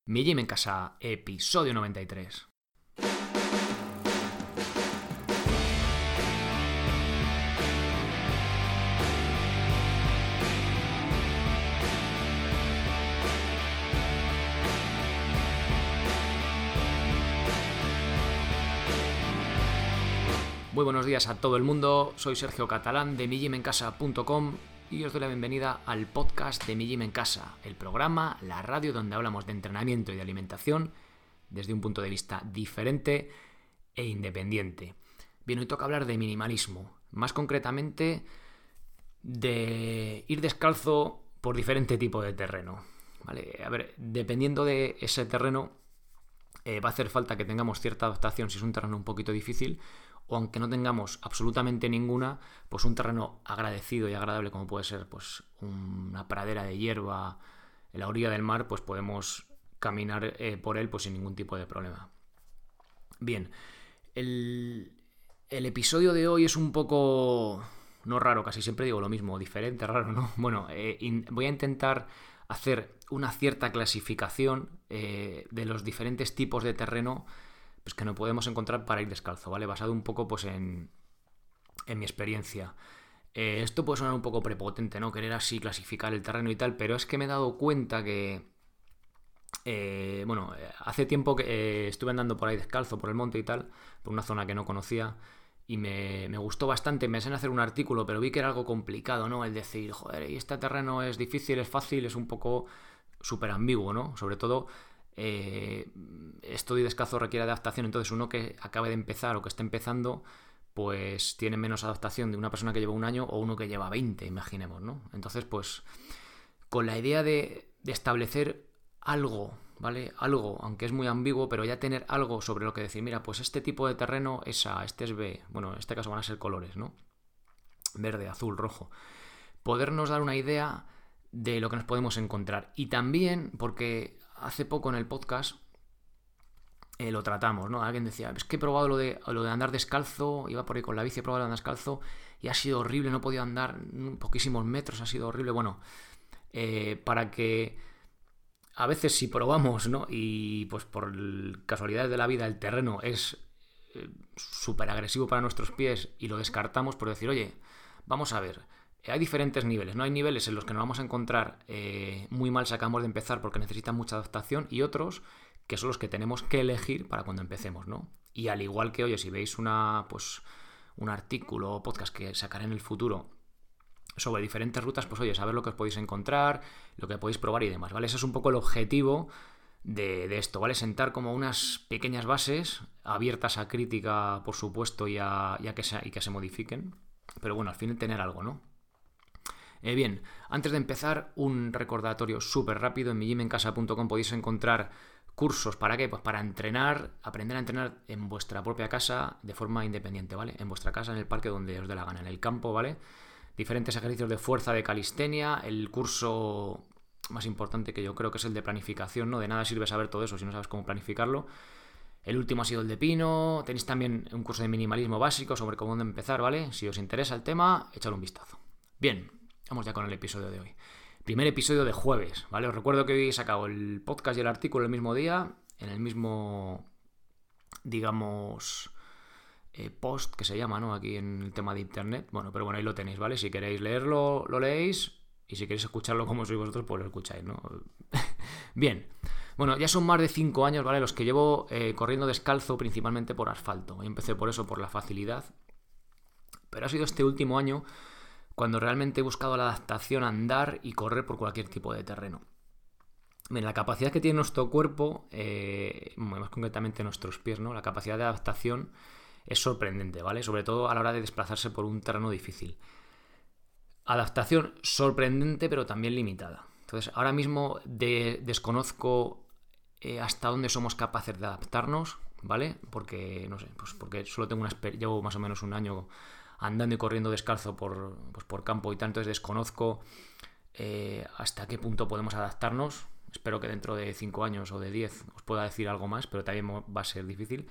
Mi Gym en Casa, episodio 93. Muy buenos días a todo el mundo, soy Sergio Catalán de migymencasa.com y os doy la bienvenida al podcast de Mi Gym en Casa, el programa, la radio donde hablamos de entrenamiento y de alimentación desde un punto de vista diferente e independiente. Bien, hoy toca hablar de minimalismo, más concretamente de ir descalzo por diferente tipo de terreno. ¿Vale? A ver, dependiendo de ese terreno va a hacer falta que tengamos cierta adaptación si es un terreno un poquito difícil, o aunque no tengamos absolutamente ninguna, pues un terreno agradecido y agradable como puede ser pues una pradera de hierba en la orilla del mar, pues podemos caminar por él pues sin ningún tipo de problema. Bien, el episodio de hoy es un poco, no raro, casi siempre digo lo mismo, diferente, raro, ¿no? Bueno, voy a intentar hacer una cierta clasificación de los diferentes tipos de terreno pues que no podemos encontrar para ir descalzo, ¿vale? Basado un poco pues en mi experiencia. Esto puede sonar un poco prepotente, ¿no? Querer así clasificar el terreno y tal, pero es que me he dado cuenta que hace tiempo que estuve andando por ahí descalzo, por el monte y tal, por una zona que no conocía, y me gustó bastante. Me pensé en hacer un artículo, pero vi que era algo complicado, ¿no? El decir, joder, y este terreno es difícil, es fácil, es un poco súper ambiguo, ¿no? Sobre todo esto de descalzo requiere adaptación, entonces uno que acabe de empezar o que esté empezando pues tiene menos adaptación de una persona que lleva un año o uno que lleva 20, imaginemos, ¿no? Entonces pues con la idea de establecer algo, ¿vale? Algo, aunque es muy ambiguo, pero ya tener algo sobre lo que decir, mira, pues este tipo de terreno es A, este es B, bueno, en este caso van a ser colores, ¿no? Verde, azul, rojo. Podernos dar una idea de lo que nos podemos encontrar. Y también, porque hace poco en el podcast lo tratamos, ¿no? Alguien decía, es que he probado lo de andar descalzo, iba por ahí con la bici, he probado andar descalzo y ha sido horrible, no he podido andar poquísimos metros, ha sido horrible. Bueno, para que a veces si probamos, ¿no? Y pues por casualidades de la vida el terreno es súper agresivo para nuestros pies y lo descartamos por decir, oye, vamos a ver, hay diferentes niveles, ¿no? Hay niveles en los que nos vamos a encontrar muy mal si acabamos de empezar porque necesitan mucha adaptación y otros que son los que tenemos que elegir para cuando empecemos, ¿no? Y al igual que, oye, si veis un artículo o podcast que sacaré en el futuro sobre diferentes rutas, pues oye, saber lo que os podéis encontrar, lo que podéis probar y demás, ¿vale? Ese es un poco el objetivo de esto, ¿vale? Sentar como unas pequeñas bases abiertas a crítica, por supuesto, y que se modifiquen, pero bueno, al fin tener algo, ¿no? Bien, antes de empezar, un recordatorio súper rápido. En migymencasa.com podéis encontrar cursos. ¿Para qué? Pues para entrenar, aprender a entrenar en vuestra propia casa de forma independiente, ¿vale? En vuestra casa, en el parque donde os dé la gana, en el campo, ¿vale? Diferentes ejercicios de fuerza, de calistenia. El curso más importante que yo creo que es el de planificación, ¿no? De nada sirve saber todo eso si no sabes cómo planificarlo. El último ha sido el de pino. Tenéis también un curso de minimalismo básico sobre cómo empezar, ¿vale? Si os interesa el tema, echadle un vistazo. Bien, vamos ya con el episodio de hoy. Primer episodio de jueves, ¿vale? Os recuerdo que hoy he sacado el podcast y el artículo el mismo día, en el mismo, digamos, post que se llama, ¿no? Aquí en el tema de internet. Bueno, pero bueno, ahí lo tenéis, ¿vale? Si queréis leerlo, lo leéis. Y si queréis escucharlo como sois vosotros, pues lo escucháis, ¿no? Bien. Bueno, ya son más de 5 años, ¿vale? Los que llevo corriendo descalzo, principalmente por asfalto. Yo empecé por eso, por la facilidad. Pero ha sido este último año cuando realmente he buscado la adaptación a andar y correr por cualquier tipo de terreno. Bien, la capacidad que tiene nuestro cuerpo, más concretamente nuestros pies, ¿no? La capacidad de adaptación es sorprendente, ¿vale? Sobre todo a la hora de desplazarse por un terreno difícil. Adaptación sorprendente, pero también limitada. Entonces, ahora mismo desconozco hasta dónde somos capaces de adaptarnos, ¿vale? Porque, no sé, pues porque solo tengo llevo más o menos un año andando y corriendo descalzo por campo y tal, entonces desconozco hasta qué punto podemos adaptarnos. Espero que dentro de 5 años o de 10 os pueda decir algo más, pero también va a ser difícil.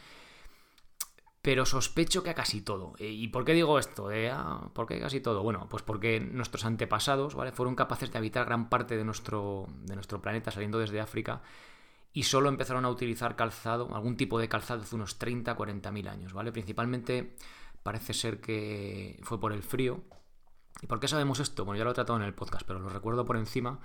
Pero sospecho que a casi todo. ¿Y por qué digo esto? ¿Por qué casi todo? Bueno, pues porque nuestros antepasados, ¿vale? Fueron capaces de habitar gran parte de nuestro planeta saliendo desde África y solo empezaron a utilizar calzado, algún tipo de calzado hace unos 30, 40 mil años, ¿vale? Principalmente parece ser que fue por el frío. ¿Y por qué sabemos esto? Bueno, ya lo he tratado en el podcast, pero lo recuerdo por encima,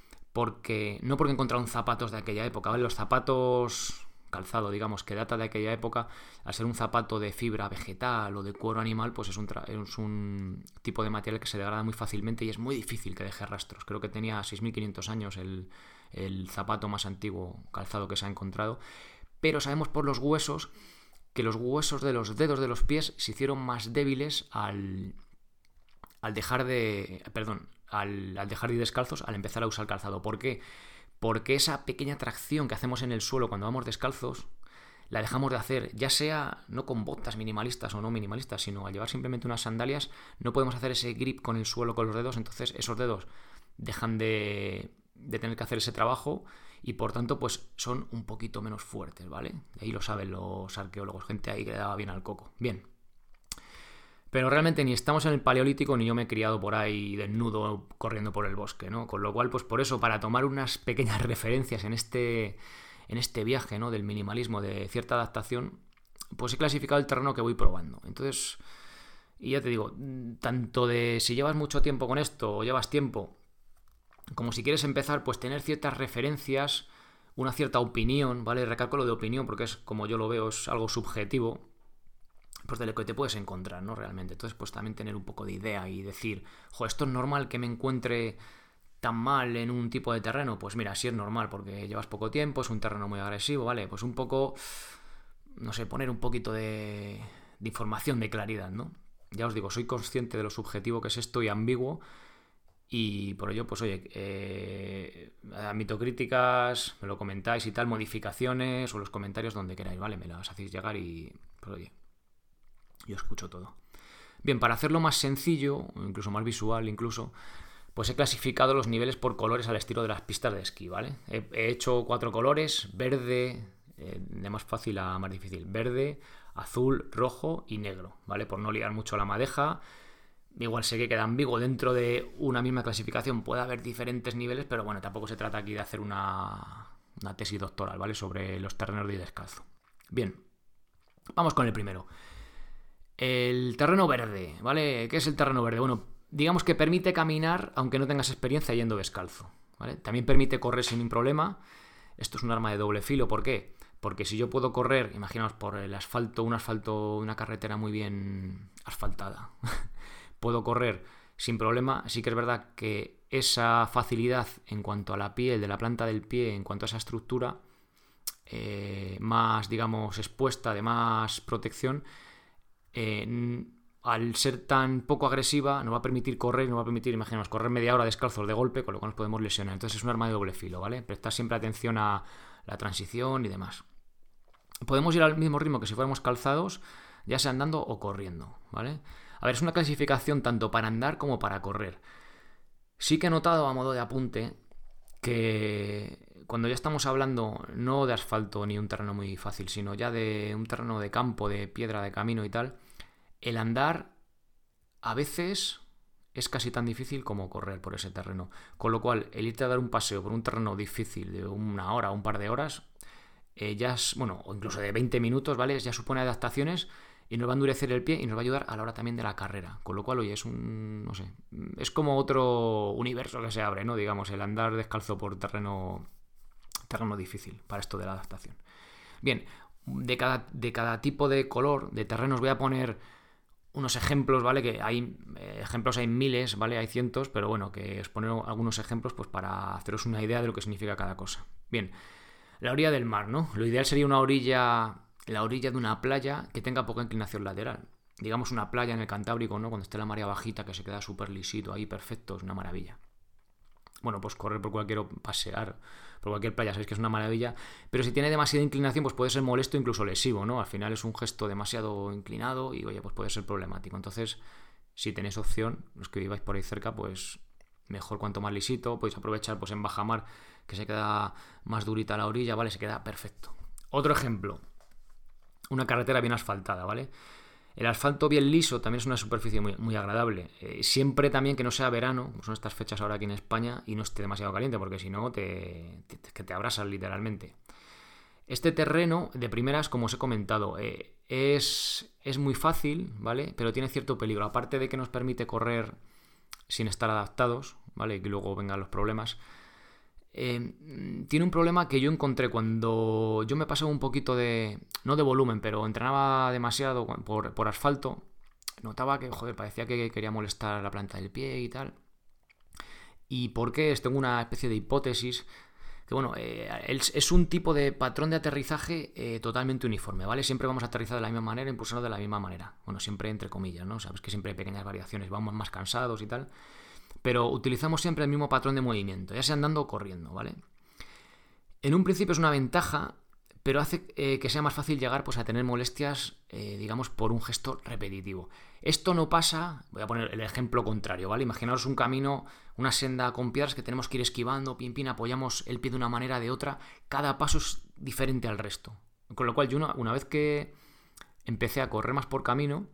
no porque encontraron zapatos de aquella época, ¿vale? Los zapatos calzado, digamos, que data de aquella época, al ser un zapato de fibra vegetal o de cuero animal, pues es un tipo de material que se degrada muy fácilmente y es muy difícil que deje rastros. Creo que tenía 6.500 años el zapato más antiguo calzado que se ha encontrado, pero sabemos por los huesos que los huesos de los dedos de los pies se hicieron más débiles al dejar de ir descalzos, al empezar a usar calzado. ¿Por qué? Porque esa pequeña tracción que hacemos en el suelo cuando vamos descalzos la dejamos de hacer, ya sea no con botas minimalistas o no minimalistas, sino al llevar simplemente unas sandalias, no podemos hacer ese grip con el suelo con los dedos, entonces esos dedos dejan de tener que hacer ese trabajo y por tanto pues son un poquito menos fuertes, ¿vale? De ahí lo saben los arqueólogos, gente ahí que le daba bien al coco. Bien. Pero realmente ni estamos en el Paleolítico ni yo me he criado por ahí desnudo corriendo por el bosque, ¿no? Con lo cual, pues por eso, para tomar unas pequeñas referencias en este viaje, ¿no? Del minimalismo, de cierta adaptación, pues he clasificado el terreno que voy probando. Entonces, y ya te digo, tanto de si llevas mucho tiempo con esto o llevas tiempo, como si quieres empezar, pues tener ciertas referencias, una cierta opinión, ¿vale? Recalco lo de opinión porque es, como yo lo veo, es algo subjetivo, pues de lo que te puedes encontrar, ¿no? Realmente. Entonces, pues también tener un poco de idea y decir, esto es normal que me encuentre tan mal en un tipo de terreno. Pues mira, sí es normal porque llevas poco tiempo, es un terreno muy agresivo, ¿vale? Pues un poco, no sé, poner un poquito de información, de claridad, ¿no? Ya os digo, soy consciente de lo subjetivo que es esto y ambiguo y por ello, pues oye, admito críticas, me lo comentáis y tal, modificaciones o los comentarios donde queráis, ¿vale? Me las hacéis llegar y, pues oye, yo escucho todo. Bien, para hacerlo más sencillo, incluso más visual incluso, pues he clasificado los niveles por colores al estilo de las pistas de esquí, ¿vale? He hecho 4 colores, verde, de más fácil a más difícil, verde, azul, rojo y negro, ¿vale? Por no liar mucho la madeja. Igual sé que queda ambiguo, dentro de una misma clasificación puede haber diferentes niveles, pero bueno, tampoco se trata aquí de hacer una tesis doctoral, ¿vale? Sobre los terrenos de ir descalzo. Bien, vamos con el primero. El terreno verde, ¿vale? ¿Qué es el terreno verde? Bueno, digamos que permite caminar aunque no tengas experiencia yendo descalzo, ¿vale? También permite correr sin ningún problema. Esto es un arma de doble filo, ¿por qué? Porque si yo puedo correr, imaginaos por el asfalto, una carretera muy bien asfaltada, puedo correr sin problema, sí que es verdad que esa facilidad en cuanto a la piel, de la planta del pie, en cuanto a esa estructura más, digamos, expuesta, de más protección, al ser tan poco agresiva nos va a permitir correr, nos va a permitir, imaginemos, correr media hora descalzos de golpe, con lo cual nos podemos lesionar. Entonces es un arma de doble filo, ¿vale? Prestar siempre atención a la transición y demás. Podemos ir al mismo ritmo que si fuéramos calzados, ya sea andando o corriendo, ¿vale? A ver, es una clasificación tanto para andar como para correr. Sí que he notado, a modo de apunte, que cuando ya estamos hablando no de asfalto ni un terreno muy fácil, sino ya de un terreno de campo, de piedra, de camino y tal, el andar a veces es casi tan difícil como correr por ese terreno. Con lo cual, el irte a dar un paseo por un terreno difícil de una hora o un par de horas, ya es, bueno, o incluso de 20 minutos, ¿vale? Ya supone adaptaciones y nos va a endurecer el pie y nos va a ayudar a la hora también de la carrera. Con lo cual, oye, no sé, es como otro universo que se abre, ¿no? Digamos, el andar descalzo por terreno difícil para esto de la adaptación. Bien, de cada tipo de color, de terrenos, voy a poner unos ejemplos, ¿vale? Que hay ejemplos, hay miles, ¿vale? Hay cientos, pero bueno, que os pongo algunos ejemplos pues para haceros una idea de lo que significa cada cosa. Bien, la orilla del mar, ¿no? Lo ideal sería la orilla de una playa que tenga poca inclinación lateral. Digamos una playa en el Cantábrico, ¿no? Cuando esté la marea bajita, que se queda súper lisito ahí, perfecto, es una maravilla. Bueno, pues correr pasear por cualquier playa, sabéis que es una maravilla, pero si tiene demasiada inclinación, pues puede ser molesto, incluso lesivo, ¿no? Al final es un gesto demasiado inclinado y, oye, pues puede ser problemático. Entonces, si tenéis opción, los que viváis por ahí cerca, pues mejor cuanto más lisito, podéis aprovechar pues en bajamar, que se queda más durita la orilla, ¿vale? Se queda perfecto. Otro ejemplo, una carretera bien asfaltada, ¿vale? El asfalto bien liso también es una superficie muy, muy agradable. Siempre también que no sea verano, como son estas fechas ahora aquí en España, y no esté demasiado caliente, porque si no que te abrasas literalmente. Este terreno, de primeras, como os he comentado, es muy fácil, ¿vale? Pero tiene cierto peligro. Aparte de que nos permite correr sin estar adaptados, ¿vale? Y que luego vengan los problemas. Tiene un problema que yo encontré cuando yo me pasé un poquito de... No de volumen, pero entrenaba demasiado por asfalto. Notaba que, joder, parecía que quería molestar la planta del pie y tal. ¿Y por qué? Tengo una especie de hipótesis que, bueno, es un tipo de patrón de aterrizaje totalmente uniforme, ¿vale? Siempre vamos a aterrizar de la misma manera, impulsando de la misma manera. Bueno, siempre entre comillas, ¿no? Sabes que siempre hay pequeñas variaciones, vamos más cansados y tal. Pero utilizamos siempre el mismo patrón de movimiento, ya sea andando o corriendo, ¿vale? En un principio es una ventaja, pero hace que sea más fácil llegar pues, a tener molestias, digamos, por un gesto repetitivo. Esto no pasa, voy a poner el ejemplo contrario, ¿vale? Imaginaos un camino, una senda con piedras que tenemos que ir esquivando, pin, apoyamos el pie de una manera de otra, cada paso es diferente al resto. Con lo cual yo una vez que empecé a correr más por camino,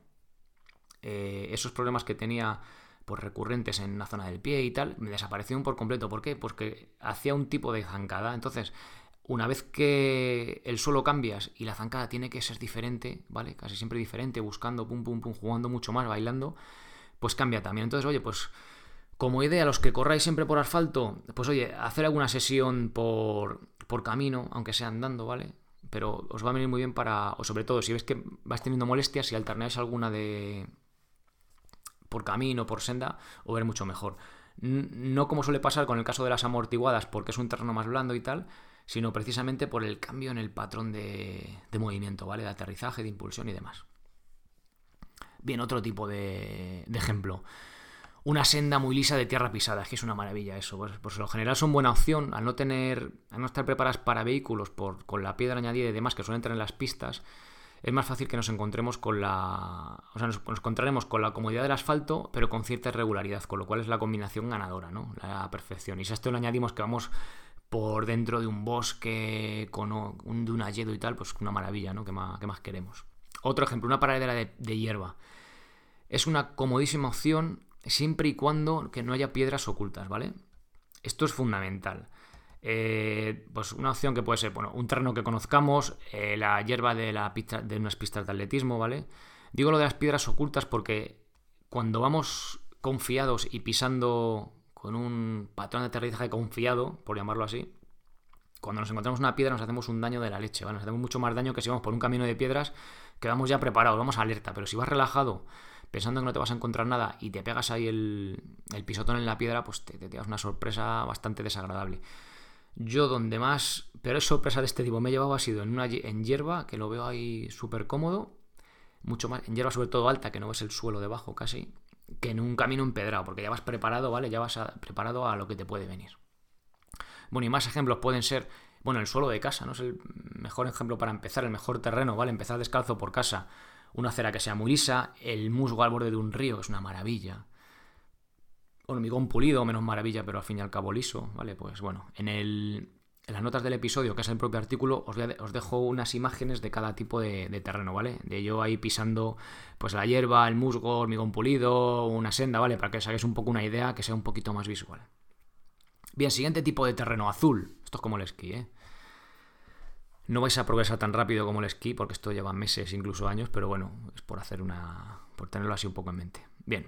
esos problemas que tenía pues recurrentes en la zona del pie y tal, me desaparecieron por completo. ¿Por qué? Porque hacía un tipo de zancada. Entonces, una vez que el suelo cambias y la zancada tiene que ser diferente, ¿vale? Casi siempre diferente, buscando, pum, jugando mucho más, bailando, pues cambia también. Entonces, oye, pues como idea, los que corráis siempre por asfalto, pues oye, hacer alguna sesión por camino, aunque sea andando, ¿vale? Pero os va a venir muy bien o sobre todo, si ves que vais teniendo molestias, si alternáis alguna de por camino, por senda, o ver mucho mejor. No como suele pasar con el caso de las amortiguadas, porque es un terreno más blando y tal, sino precisamente por el cambio en el patrón de movimiento, ¿vale? De aterrizaje, de impulsión y demás. Bien, otro tipo de ejemplo. Una senda muy lisa de tierra pisada, es que es una maravilla eso. Pues por lo general son buena opción, al no estar preparadas para vehículos con la piedra añadida y demás que suelen tener en las pistas. Es más fácil que nos encontremos nos encontraremos con la comodidad del asfalto, pero con cierta irregularidad, con lo cual es la combinación ganadora, ¿no? La perfección. Y si a esto le añadimos que vamos por dentro de un bosque de un hayedo y tal, pues una maravilla, ¿no? ¿Qué más queremos? Otro ejemplo, una paradera de hierba. Es una comodísima opción siempre y cuando que no haya piedras ocultas, ¿vale? Esto es fundamental. Pues una opción que puede ser, bueno, un terreno que conozcamos, la hierba de unas pistas de atletismo, ¿vale? Digo lo de las piedras ocultas porque cuando vamos confiados y pisando con un patrón de aterrizaje confiado, por llamarlo así, cuando nos encontramos una piedra nos hacemos un daño de la leche, ¿vale? Nos hacemos mucho más daño que si vamos por un camino de piedras que vamos ya preparados, vamos alerta, pero si vas relajado pensando que no te vas a encontrar nada y te pegas ahí el pisotón en la piedra, pues te das una sorpresa bastante desagradable. Yo donde más peores sorpresas de este tipo me he llevado ha sido en hierba, que lo veo ahí súper cómodo, mucho más, en hierba sobre todo alta, que no ves el suelo debajo casi, que en un camino empedrado, porque ya vas preparado, ¿vale? Ya vas preparado a lo que te puede venir. Bueno, y más ejemplos pueden ser, bueno, el suelo de casa, ¿no? Es el mejor ejemplo para empezar, el mejor terreno, ¿vale? Empezar descalzo por casa, una acera que sea muy lisa, el musgo al borde de un río, que es una maravilla. Hormigón pulido, menos maravilla, pero al fin y al cabo liso, ¿vale? Pues bueno, en las notas del episodio, que es el propio artículo, os dejo unas imágenes de cada tipo de terreno, ¿vale? De yo ahí pisando pues la hierba, el musgo, hormigón pulido, una senda, ¿vale? Para que os hagáis un poco una idea, que sea un poquito más visual. Bien, siguiente tipo de terreno, azul. Esto es como el esquí, ¿eh? No vais a progresar tan rápido como el esquí, porque esto lleva meses, incluso años, pero bueno, es por tenerlo así un poco en mente. Bien.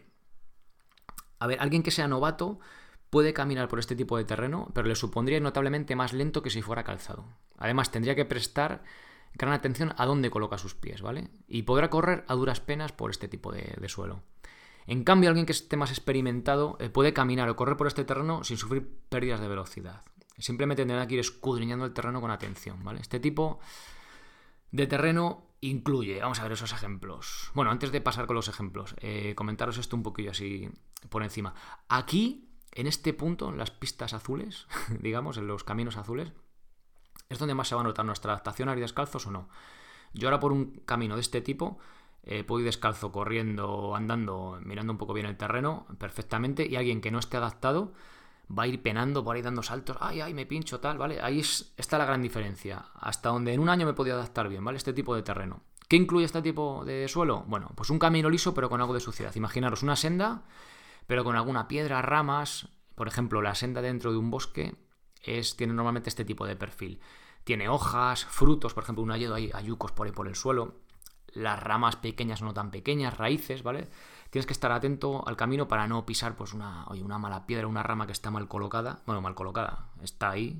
A ver, alguien que sea novato puede caminar por este tipo de terreno, pero le supondría notablemente más lento que si fuera calzado. Además, tendría que prestar gran atención a dónde coloca sus pies, ¿vale? Y podrá correr a duras penas por este tipo de suelo. En cambio, alguien que esté más experimentado puede caminar o correr por este terreno sin sufrir pérdidas de velocidad. Simplemente tendrá que ir escudriñando el terreno con atención, ¿vale? Este tipo de terreno incluye, vamos a ver esos ejemplos. Bueno, antes de pasar con los ejemplos, comentaros esto un poquillo así por encima. Aquí, en este punto, en las pistas azules, digamos, en los caminos azules, es donde más se va a notar nuestra adaptación a ir descalzos o no. Yo ahora por un camino de este tipo puedo ir descalzo, corriendo, andando, mirando un poco bien el terreno perfectamente, y alguien que no esté adaptado va a ir penando por ahí dando saltos, ay, me pincho, tal, ¿vale? Ahí está la gran diferencia. Hasta donde en un año me he podido adaptar bien, ¿vale? Este tipo de terreno. ¿Qué incluye este tipo de suelo? Bueno, pues un camino liso pero con algo de suciedad. Imaginaros una senda, pero con alguna piedra, ramas. Por ejemplo, la senda dentro de un bosque tiene normalmente este tipo de perfil. tiene hojas, frutos, por ejemplo, un hayedo, hay hayucos por ahí por el suelo, las ramas pequeñas o no tan pequeñas, raíces, ¿vale? Tienes que estar atento al camino para no pisar pues una mala piedra, una rama que está mal colocada. Bueno, mal colocada, está ahí.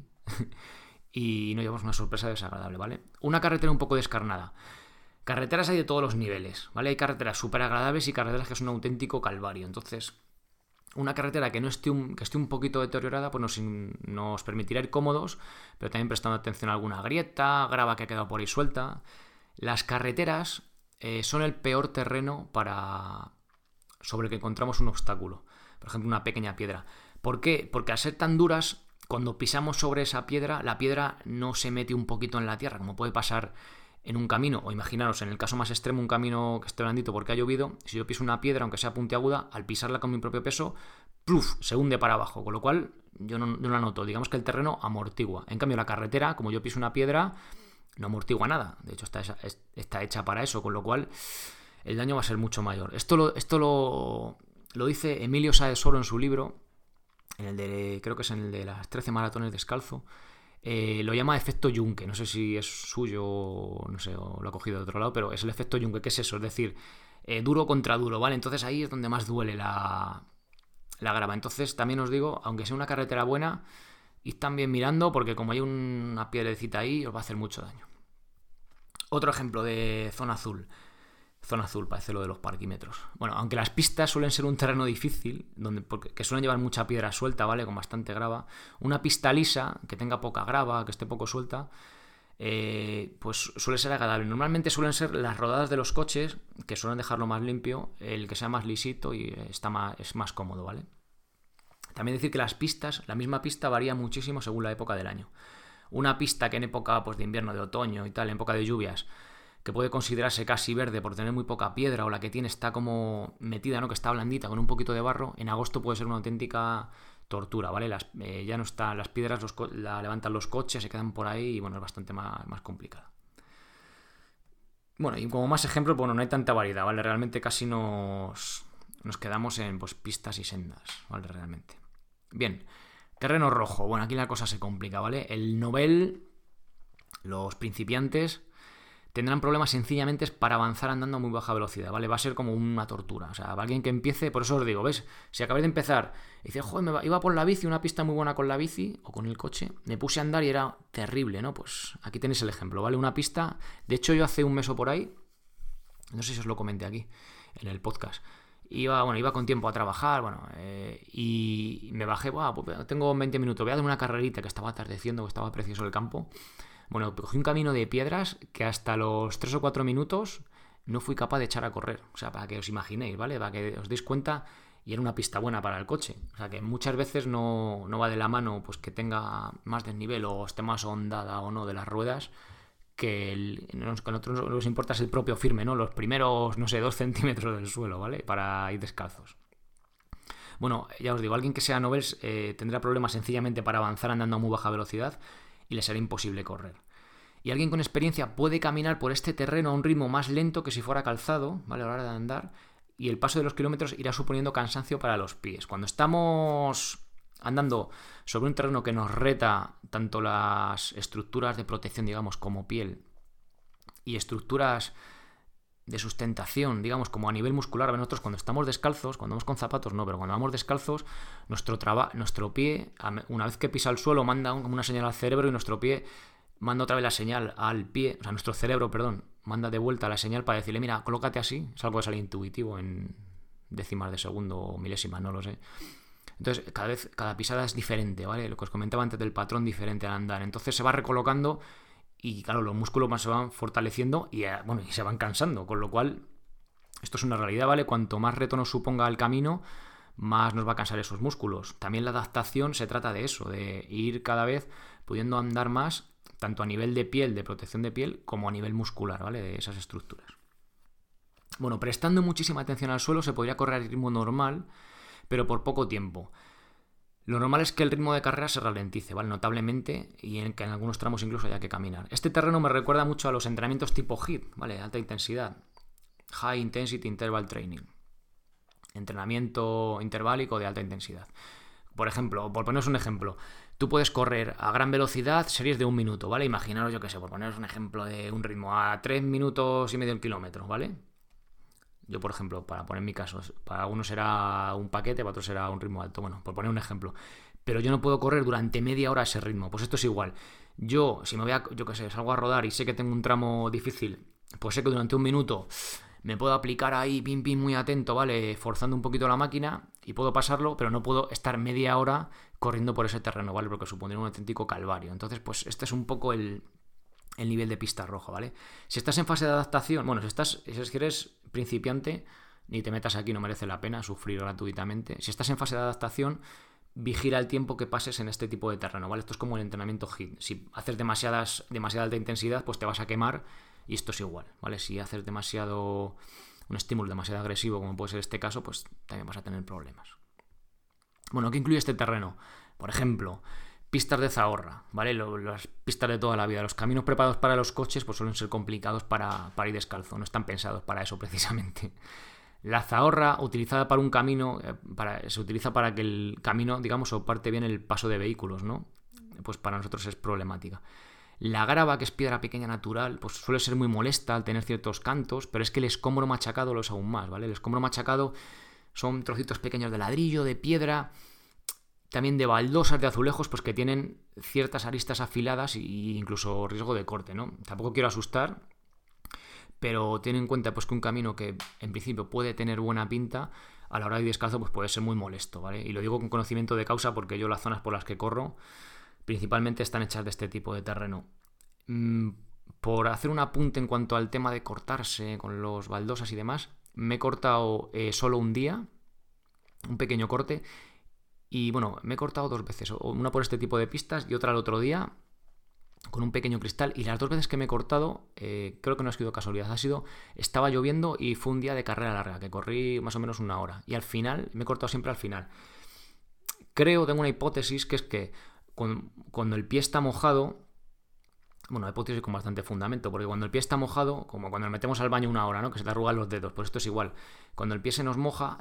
Y no llevamos una sorpresa desagradable, ¿vale? Una carretera un poco descarnada. Carreteras hay de todos los niveles, ¿vale? Hay carreteras súper agradables y carreteras que son un auténtico calvario. Entonces, una carretera que esté un poquito deteriorada pues nos permitirá ir cómodos, pero también prestando atención a alguna grieta, grava que ha quedado por ahí suelta. Las carreteras son el peor terreno sobre el que encontramos un obstáculo. Por ejemplo, una pequeña piedra. ¿Por qué? Porque al ser tan duras, cuando pisamos sobre esa piedra, la piedra no se mete un poquito en la tierra, como puede pasar en un camino, o imaginaros, en el caso más extremo, un camino que esté blandito porque ha llovido, si yo piso una piedra, aunque sea puntiaguda, al pisarla con mi propio peso, ¡pluf!, se hunde para abajo, con lo cual yo no la noto, digamos que el terreno amortigua. En cambio, la carretera, como yo piso una piedra, no amortigua nada, de hecho está hecha para eso, con lo cual el daño va a ser mucho mayor. Esto lo dice Emilio Saez-Oro en su libro, creo que es en el de las 13 maratones descalzo. Lo llama efecto Yunque, no sé si es suyo, no sé, o lo ha cogido de otro lado, pero es el efecto Yunque. ¿Qué es eso? Es decir, duro contra duro, ¿vale? Entonces ahí es donde más duele la grava. Entonces también os digo, aunque sea una carretera buena, id también mirando, porque como hay una piedrecita ahí, os va a hacer mucho daño. Otro ejemplo de zona azul. Zona azul, parece lo de los parquímetros. Bueno, aunque las pistas suelen ser un terreno difícil, que suelen llevar mucha piedra suelta, ¿vale? Con bastante grava. Una pista lisa, que tenga poca grava, que esté poco suelta, pues suele ser agradable. Normalmente suelen ser las rodadas de los coches, que suelen dejarlo más limpio, el que sea más lisito y es más cómodo, ¿vale? También decir que las pistas, la misma pista varía muchísimo según la época del año. Una pista que en época pues, de invierno, de otoño y tal, en época de lluvias, que puede considerarse casi verde por tener muy poca piedra, o la que tiene está como metida, ¿no? Que está blandita con un poquito de barro, en agosto puede ser una auténtica tortura, ¿vale? Ya no está, las piedras la levantan los coches, se quedan por ahí y bueno, es bastante más complicado. Bueno, y como más ejemplos, bueno, no hay tanta variedad, ¿vale? Realmente casi nos quedamos en pues, pistas y sendas, ¿vale? Realmente. Bien, terreno rojo. Bueno, aquí la cosa se complica, ¿vale? El novel, los principiantes tendrán problemas sencillamente para avanzar andando a muy baja velocidad, ¿vale? Va a ser como una tortura. O sea, alguien que empiece, por eso os digo, ¿ves? Si acabáis de empezar y dices, joder, iba por la bici, una pista muy buena con la bici o con el coche, me puse a andar y era terrible, ¿no? Pues aquí tenéis el ejemplo, ¿vale? Una pista, de hecho yo hace un mes o por ahí, no sé si os lo comenté aquí, en el podcast, iba con tiempo a trabajar, y me bajé, pues tengo 20 minutos, voy a dar una carrerita, que estaba atardeciendo, que estaba precioso el campo. Bueno, cogí un camino de piedras que hasta los 3 o 4 minutos no fui capaz de echar a correr. O sea, para que os imaginéis, ¿vale? Para que os deis cuenta, y era una pista buena para el coche. O sea, que muchas veces no va de la mano pues que tenga más desnivel o esté más ondada o no de las ruedas, que a nosotros nos importa es el propio firme, ¿no? Los primeros, 2 centímetros del suelo, ¿vale? Para ir descalzos. Bueno, ya os digo, alguien que sea novels tendrá problemas sencillamente para avanzar andando a muy baja velocidad y le será imposible correr. Y alguien con experiencia puede caminar por este terreno a un ritmo más lento que si fuera calzado, ¿vale? A la hora de andar, y el paso de los kilómetros irá suponiendo cansancio para los pies. Cuando estamos andando sobre un terreno que nos reta tanto las estructuras de protección, digamos, como piel, y estructuras de sustentación, digamos, como a nivel muscular. Nosotros cuando estamos descalzos, cuando vamos con zapatos no, pero cuando vamos descalzos, nuestro pie, una vez que pisa el suelo, manda una señal al cerebro y nuestro pie manda otra vez la señal al pie, o sea, nuestro cerebro, perdón, manda de vuelta la señal para decirle, mira, colócate así. Es algo que sale intuitivo en décimas de segundo o milésimas, no lo sé. Entonces, cada pisada es diferente, ¿vale? Lo que os comentaba antes del patrón diferente al andar. Entonces se va recolocando y, claro, los músculos más se van fortaleciendo y se van cansando. Con lo cual, esto es una realidad, ¿vale? Cuanto más reto nos suponga el camino, más nos va a cansar esos músculos. También la adaptación se trata de eso, de ir cada vez pudiendo andar más, tanto a nivel de piel, de protección de piel, como a nivel muscular, ¿vale? De esas estructuras. Bueno, prestando muchísima atención al suelo se podría correr al ritmo normal, pero por poco tiempo. Lo normal es que el ritmo de carrera se ralentice, ¿vale? Notablemente, y que en algunos tramos incluso haya que caminar. Este terreno me recuerda mucho a los entrenamientos tipo HIIT, ¿vale? Alta intensidad. High Intensity Interval Training. Entrenamiento interválico de alta intensidad. Por ejemplo, por poneros un ejemplo, Tú puedes correr a gran velocidad series de 1 minuto, ¿vale? Imaginaros, yo qué sé, por poneros un ejemplo de un ritmo a 3 minutos y medio el kilómetro, ¿vale? Yo, por ejemplo, para poner mi caso, para algunos será un paquete, para otros será un ritmo alto, bueno, por poner un ejemplo. Pero yo no puedo correr durante media hora ese ritmo, pues esto es igual. Yo, si me voy a, yo qué sé, salgo a rodar y sé que tengo un tramo difícil, pues sé que durante 1 minuto me puedo aplicar ahí, pim, pim, muy atento, ¿vale? Forzando un poquito la máquina y puedo pasarlo, pero no puedo estar media hora corriendo por ese terreno, ¿vale? Porque supondría un auténtico calvario. Entonces, pues este es un poco el nivel de pista roja, ¿vale? Si estás en fase de adaptación, bueno, si eres principiante, ni te metas aquí, no merece la pena sufrir gratuitamente. Si estás en fase de adaptación, vigila el tiempo que pases en este tipo de terreno, ¿vale? Esto es como el entrenamiento HIIT. Si haces demasiada alta intensidad, pues te vas a quemar y esto es igual, ¿vale? Si haces un estímulo demasiado agresivo, como puede ser este caso, pues también vas a tener problemas. Bueno, ¿qué incluye este terreno? Por ejemplo, pistas de zahorra, ¿vale? Las pistas de toda la vida. Los caminos preparados para los coches pues suelen ser complicados para ir descalzo, no están pensados para eso precisamente. La zahorra, utilizada para un camino, se utiliza para que el camino, digamos, soparte bien el paso de vehículos, ¿no? Pues para nosotros es problemática. La grava, que es piedra pequeña natural, pues suele ser muy molesta al tener ciertos cantos, pero es que el escombro machacado lo es aún más, ¿vale? El escombro machacado son trocitos pequeños de ladrillo, de piedra, también de baldosas, de azulejos, pues que tienen ciertas aristas afiladas e incluso riesgo de corte, ¿no? Tampoco quiero asustar, pero ten en cuenta pues que un camino que en principio puede tener buena pinta, a la hora de ir descalzo pues puede ser muy molesto, ¿vale? Y lo digo con conocimiento de causa porque yo las zonas por las que corro principalmente están hechas de este tipo de terreno. Por hacer un apunte en cuanto al tema de cortarse con los baldosas y demás, me he cortado solo un día, un pequeño corte, y bueno, me he cortado 2 veces, una por este tipo de pistas y otra el otro día con un pequeño cristal, y las 2 veces que me he cortado, creo que no ha sido casualidad, estaba lloviendo y fue un día de carrera larga, que corrí más o menos 1 hora, y al final, me he cortado siempre al final. Tengo una hipótesis, que es que cuando el pie está mojado, bueno, hipótesis con bastante fundamento, porque cuando el pie está mojado, como cuando nos metemos al baño 1 hora, ¿no? Que se te arrugan los dedos, pues esto es igual. Cuando el pie se nos moja,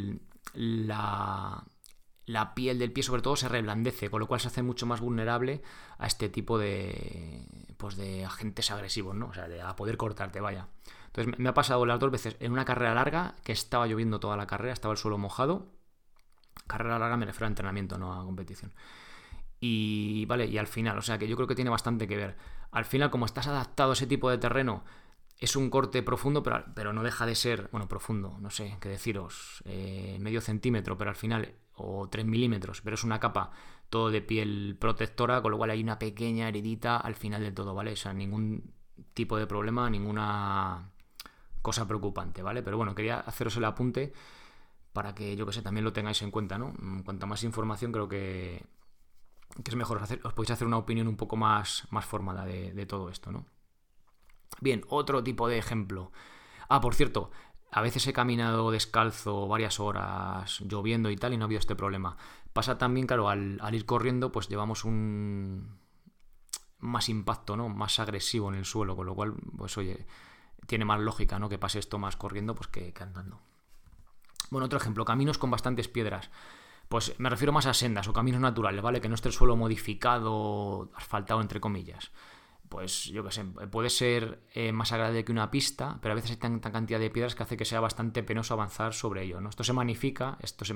la piel del pie sobre todo se reblandece, con lo cual se hace mucho más vulnerable a este tipo de agentes agresivos, ¿no? O sea, a poder cortarte, vaya. Entonces me ha pasado las 2 veces en una carrera larga, que estaba lloviendo toda la carrera, estaba el suelo mojado. Carrera larga me refiero a entrenamiento, no a competición. Y vale, y al final, o sea que yo creo que tiene bastante que ver. Al final, como estás adaptado a ese tipo de terreno, es un corte profundo, pero no deja de ser, bueno, profundo, no sé qué deciros, medio centímetro, pero al final, o 3 milímetros, pero es una capa todo de piel protectora, con lo cual hay una pequeña heridita al final de todo, ¿vale? O sea, ningún tipo de problema, ninguna cosa preocupante, ¿vale? Pero bueno, quería haceros el apunte para que, yo que sé, también lo tengáis en cuenta, ¿no? Cuanta más información creo que es mejor os podéis hacer una opinión un poco más formada de todo esto, ¿no? Bien, otro tipo de ejemplo. Por cierto, a veces he caminado descalzo varias horas lloviendo y tal y no ha habido este problema. Pasa también, claro, al ir corriendo pues llevamos un más impacto, ¿no? Más agresivo en el suelo, con lo cual, pues oye, tiene más lógica, ¿no? Que pase esto más corriendo pues que andando. Bueno, otro ejemplo, caminos con bastantes piedras. Pues me refiero más a sendas o caminos naturales, ¿vale? Que no esté el suelo modificado, asfaltado, entre comillas. Pues yo qué sé, puede ser más agradable que una pista, pero a veces hay tanta cantidad de piedras que hace que sea bastante penoso avanzar sobre ello, ¿no? Esto se magnifica,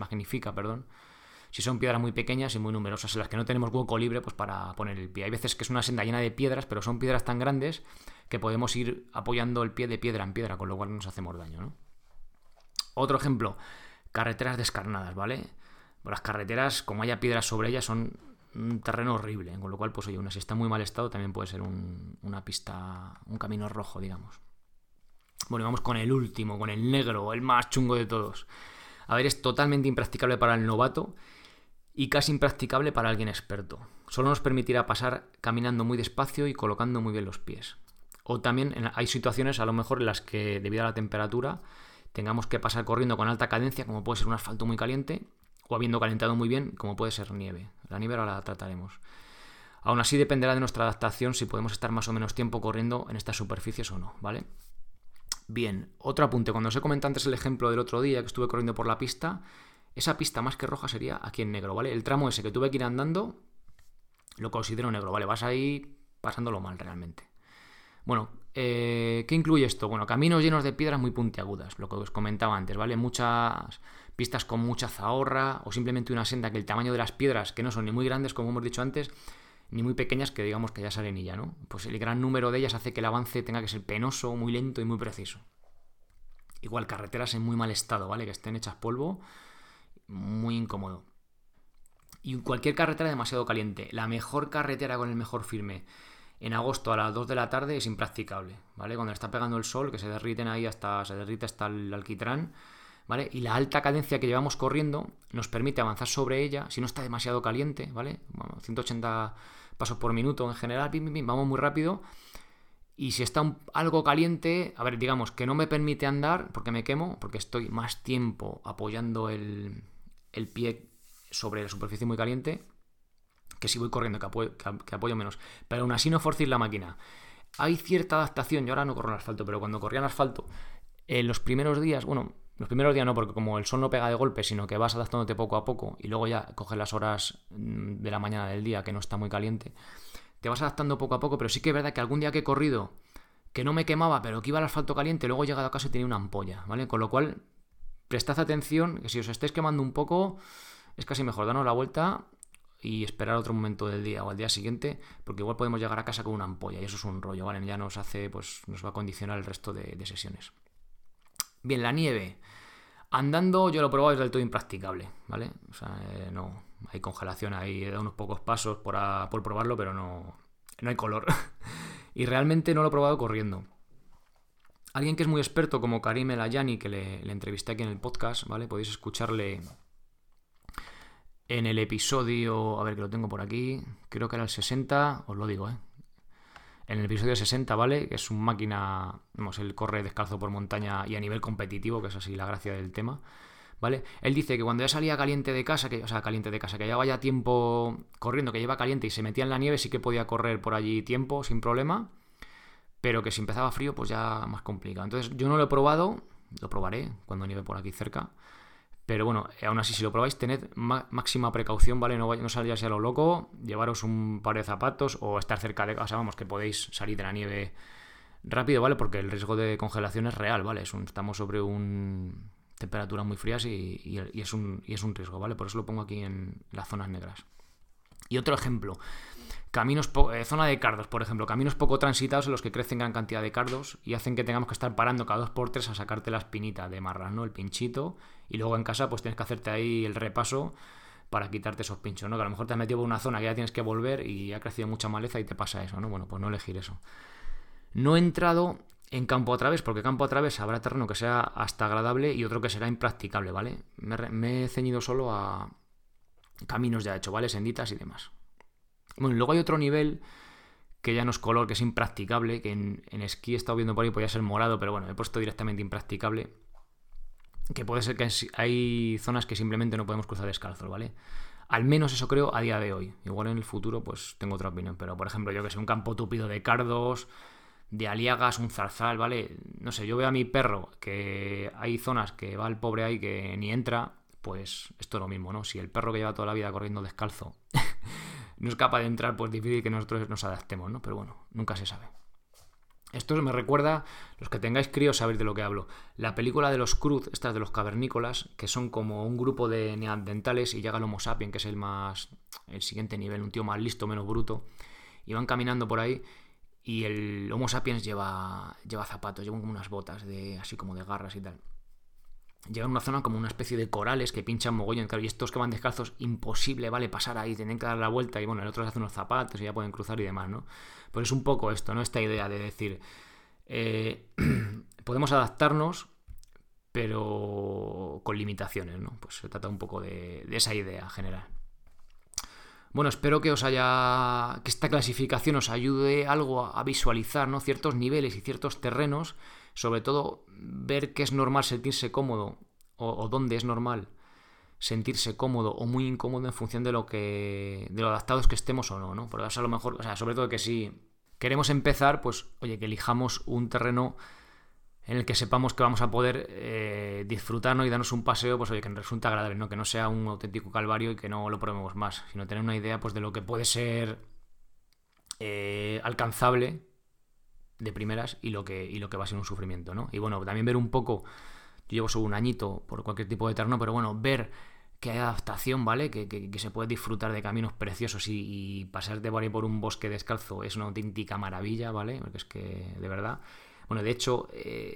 si son piedras muy pequeñas y muy numerosas, en las que no tenemos hueco libre pues para poner el pie. Hay veces que es una senda llena de piedras, pero son piedras tan grandes que podemos ir apoyando el pie de piedra en piedra, con lo cual no nos hacemos daño, ¿no? Otro ejemplo, carreteras descarnadas, ¿vale? Las carreteras, como haya piedras sobre ellas, son un terreno horrible, con lo cual, pues oye, si está en muy mal estado, también puede ser una pista, un camino rojo, digamos. Bueno, y vamos con el último, con el negro, el más chungo de todos. A ver, es totalmente impracticable para el novato y casi impracticable para alguien experto. Solo nos permitirá pasar caminando muy despacio y colocando muy bien los pies. O también hay situaciones, a lo mejor, en las que, debido a la temperatura, tengamos que pasar corriendo con alta cadencia, como puede ser un asfalto muy caliente, o habiendo calentado muy bien, como puede ser nieve. La nieve ahora la trataremos. Aún así dependerá de nuestra adaptación si podemos estar más o menos tiempo corriendo en estas superficies o no, ¿vale? Bien, otro apunte. Cuando os he comentado antes el ejemplo del otro día que estuve corriendo por la pista, esa pista más que roja sería aquí en negro, ¿vale? El tramo ese que tuve que ir andando lo considero negro, ¿vale? Vas ahí pasándolo mal realmente. Bueno, ¿qué incluye esto? Bueno, caminos llenos de piedras muy puntiagudas, lo que os comentaba antes, ¿vale? Muchas pistas con mucha zahorra o simplemente una senda que el tamaño de las piedras, que no son ni muy grandes, como hemos dicho antes, ni muy pequeñas, que digamos que ya salen y ya, ¿no? Pues el gran número de ellas hace que el avance tenga que ser penoso, muy lento y muy preciso. Igual carreteras en muy mal estado, ¿vale? Que estén hechas polvo, muy incómodo. Y cualquier carretera demasiado caliente. La mejor carretera con el mejor firme en agosto a las 2 de la tarde es impracticable, ¿vale? Cuando está pegando el sol, que se derriten ahí se derrite hasta el alquitrán, ¿vale? Y la alta cadencia que llevamos corriendo nos permite avanzar sobre ella si no está demasiado caliente, ¿vale? Bueno, 180 pasos por minuto en general, vamos muy rápido. Y si está algo caliente, a ver, digamos que no me permite andar porque me quemo, porque estoy más tiempo apoyando el pie sobre la superficie muy caliente, que si voy corriendo, que apoyo menos. Pero aún así no forcéis la máquina. Hay cierta adaptación, yo ahora no corro en asfalto, pero cuando corría en asfalto, en los primeros días, bueno, los primeros días no, porque como el sol no pega de golpe, sino que vas adaptándote poco a poco y luego ya coges las horas de la mañana del día, que no está muy caliente, te vas adaptando poco a poco, pero sí que es verdad que algún día que he corrido, que no me quemaba, pero que iba al asfalto caliente, luego he llegado a casa y tenía una ampolla, ¿vale? Con lo cual, prestad atención, que si os estáis quemando un poco, es casi mejor darnos la vuelta y esperar otro momento del día o al día siguiente, porque igual podemos llegar a casa con una ampolla y eso es un rollo, ¿vale? Ya nos va a condicionar el resto de sesiones. Bien, la nieve. Andando yo lo he probado, es del todo impracticable, ¿vale? O sea, no hay congelación ahí, he dado unos pocos pasos por probarlo, pero no hay color. Y realmente no lo he probado corriendo. Alguien que es muy experto como Karim El Ayani, que le entrevisté aquí en el podcast, ¿vale? Podéis escucharle en el episodio, a ver que lo tengo por aquí, creo que era el 60, os lo digo, en el episodio 60, ¿vale? Que es un máquina, vamos, él corre descalzo por montaña y a nivel competitivo, que es así la gracia del tema, ¿vale? Él dice que cuando ya salía caliente de casa, que llevaba ya tiempo corriendo, que lleva caliente y se metía en la nieve, sí que podía correr por allí tiempo sin problema, pero que si empezaba frío, pues ya más complicado. Entonces yo no lo he probado, lo probaré cuando nieve por aquí cerca. Pero bueno, aún así, si lo probáis, tened máxima precaución, ¿vale? No salgáis a lo loco, llevaros un par de zapatos o estar cerca de casa, vamos, que podéis salir de la nieve rápido, ¿vale? Porque el riesgo de congelación es real, ¿vale? Estamos sobre temperaturas muy frías y es un riesgo, ¿vale? Por eso lo pongo aquí en las zonas negras. Y otro ejemplo, zona de cardos, por ejemplo, caminos poco transitados en los que crecen gran cantidad de cardos y hacen que tengamos que estar parando cada 2x3 a sacarte la espinita de marras, ¿no? El pinchito, y luego en casa pues tienes que hacerte ahí el repaso para quitarte esos pinchos, ¿no? Que a lo mejor te has metido por una zona que ya tienes que volver y ha crecido mucha maleza y te pasa eso, ¿no? Bueno, pues no elegir eso. No he entrado en campo a través, porque campo a través habrá terreno que sea hasta agradable y otro que será impracticable, ¿vale? Me he ceñido solo a caminos ya hechos, ¿vale? Senditas y demás. Bueno, luego hay otro nivel que ya no es color, que es impracticable, que en esquí he estado viendo por ahí, podía ser morado, pero bueno, he puesto directamente impracticable, que puede ser que hay zonas que simplemente no podemos cruzar descalzos, ¿vale? Al menos eso creo a día de hoy. Igual en el futuro pues tengo otra opinión, pero por ejemplo, yo que sé, un campo tupido de cardos, de aliagas, un zarzal, ¿vale? No sé, yo veo a mi perro que hay zonas que va el pobre ahí que ni entra, pues esto es lo mismo, ¿no? Si el perro que lleva toda la vida corriendo descalzo no es capaz de entrar, pues difícil que nosotros nos adaptemos, ¿no? Pero bueno, nunca se sabe. Esto me recuerda, los que tengáis críos sabéis de lo que hablo. La película de los Cruz, estas de los cavernícolas, que son como un grupo de neandertales y llega el Homo sapiens, que es el siguiente nivel, un tío más listo, menos bruto, y van caminando por ahí y el Homo sapiens lleva zapatos, lleva como unas botas así como de garras y tal. Llegan a una zona como una especie de corales que pinchan mogollón, claro, y estos que van descalzos, imposible, ¿vale? Pasar ahí, tienen que dar la vuelta y bueno, el otro se hace unos zapatos y ya pueden cruzar y demás, ¿no? Pues es un poco esto, ¿no? Esta idea de decir, podemos adaptarnos, pero con limitaciones, ¿no? Pues se trata un poco de esa idea general. Bueno, espero que que esta clasificación os ayude algo a visualizar, ¿no? Ciertos niveles y ciertos terrenos, sobre todo ver que es normal sentirse cómodo o dónde es normal sentirse cómodo o muy incómodo en función de lo adaptados que estemos o no, ¿no? Por eso a lo mejor, o sea, sobre todo que si queremos empezar, pues oye, que elijamos un terreno en el que sepamos que vamos a poder disfrutarnos y darnos un paseo, pues oye, que nos resulta agradable, ¿no? Que no sea un auténtico calvario y que no lo probemos más, sino tener una idea pues de lo que puede ser alcanzable de primeras y lo que va a ser un sufrimiento, ¿no? Y bueno, también ver un poco, yo llevo solo un añito por cualquier tipo de terreno, pero bueno, ver que hay adaptación, ¿vale? Que se puede disfrutar de caminos preciosos y pasarte por un bosque descalzo es una auténtica maravilla, ¿vale? Porque es que, de verdad... Bueno, de hecho,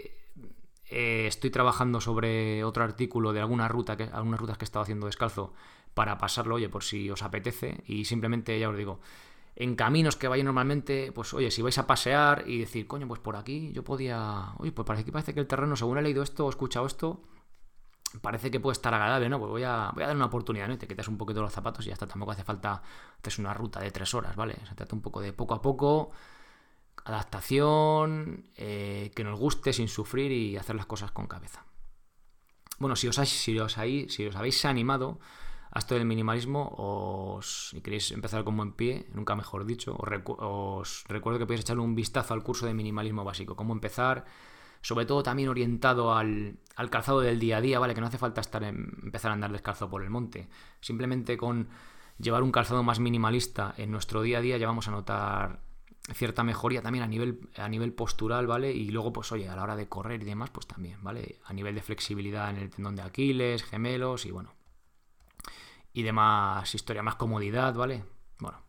estoy trabajando sobre otro artículo de algunas rutas que he estado haciendo descalzo para pasarlo, oye, por si os apetece. Y simplemente, ya os digo, en caminos que vais normalmente, pues oye, si vais a pasear y decir, coño, pues por aquí yo podía... Oye, pues por aquí parece que el terreno, según he leído esto o escuchado esto, parece que puede estar agradable, ¿no? Pues voy a dar una oportunidad, ¿no? Y te quitas un poquito los zapatos y ya está. Tampoco hace falta hacer una ruta de 3 horas, ¿vale? Se trata un poco de poco a poco, adaptación, que nos guste sin sufrir y hacer las cosas con cabeza. Bueno, si os habéis animado a esto del minimalismo y queréis empezar con buen pie, nunca mejor dicho, os recuerdo que podéis echarle un vistazo al curso de minimalismo básico, cómo empezar, sobre todo también orientado al calzado del día a día, ¿vale? Que no hace falta empezar a andar descalzo por el monte. Simplemente con llevar un calzado más minimalista en nuestro día a día ya vamos a notar cierta mejoría también a nivel postural, ¿vale? Y luego, pues oye, a la hora de correr y demás, pues también, ¿vale? A nivel de flexibilidad en el tendón de Aquiles, gemelos y bueno. Y demás historia, más comodidad, ¿vale? Bueno.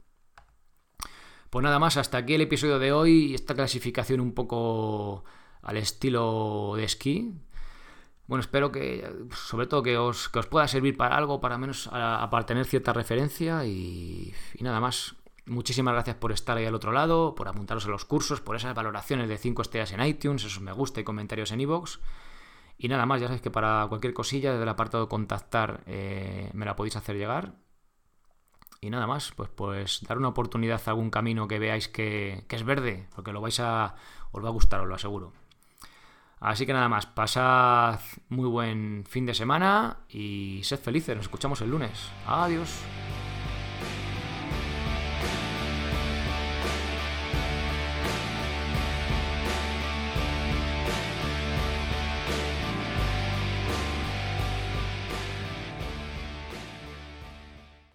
Pues nada más, hasta aquí el episodio de hoy. Esta clasificación un poco al estilo de esquí. Bueno, espero que, sobre todo, que os pueda servir para algo, para menos para tener cierta referencia y nada más. Muchísimas gracias por estar ahí al otro lado, por apuntaros a los cursos, por esas valoraciones de 5 estrellas en iTunes, esos me gusta y comentarios en iVoox. Y nada más, ya sabéis que para cualquier cosilla desde el apartado de contactar me la podéis hacer llegar. Y nada más, pues dar una oportunidad a algún camino que veáis que es verde, porque os va a gustar, os lo aseguro. Así que nada más, pasad muy buen fin de semana y sed felices, nos escuchamos el lunes. Adiós.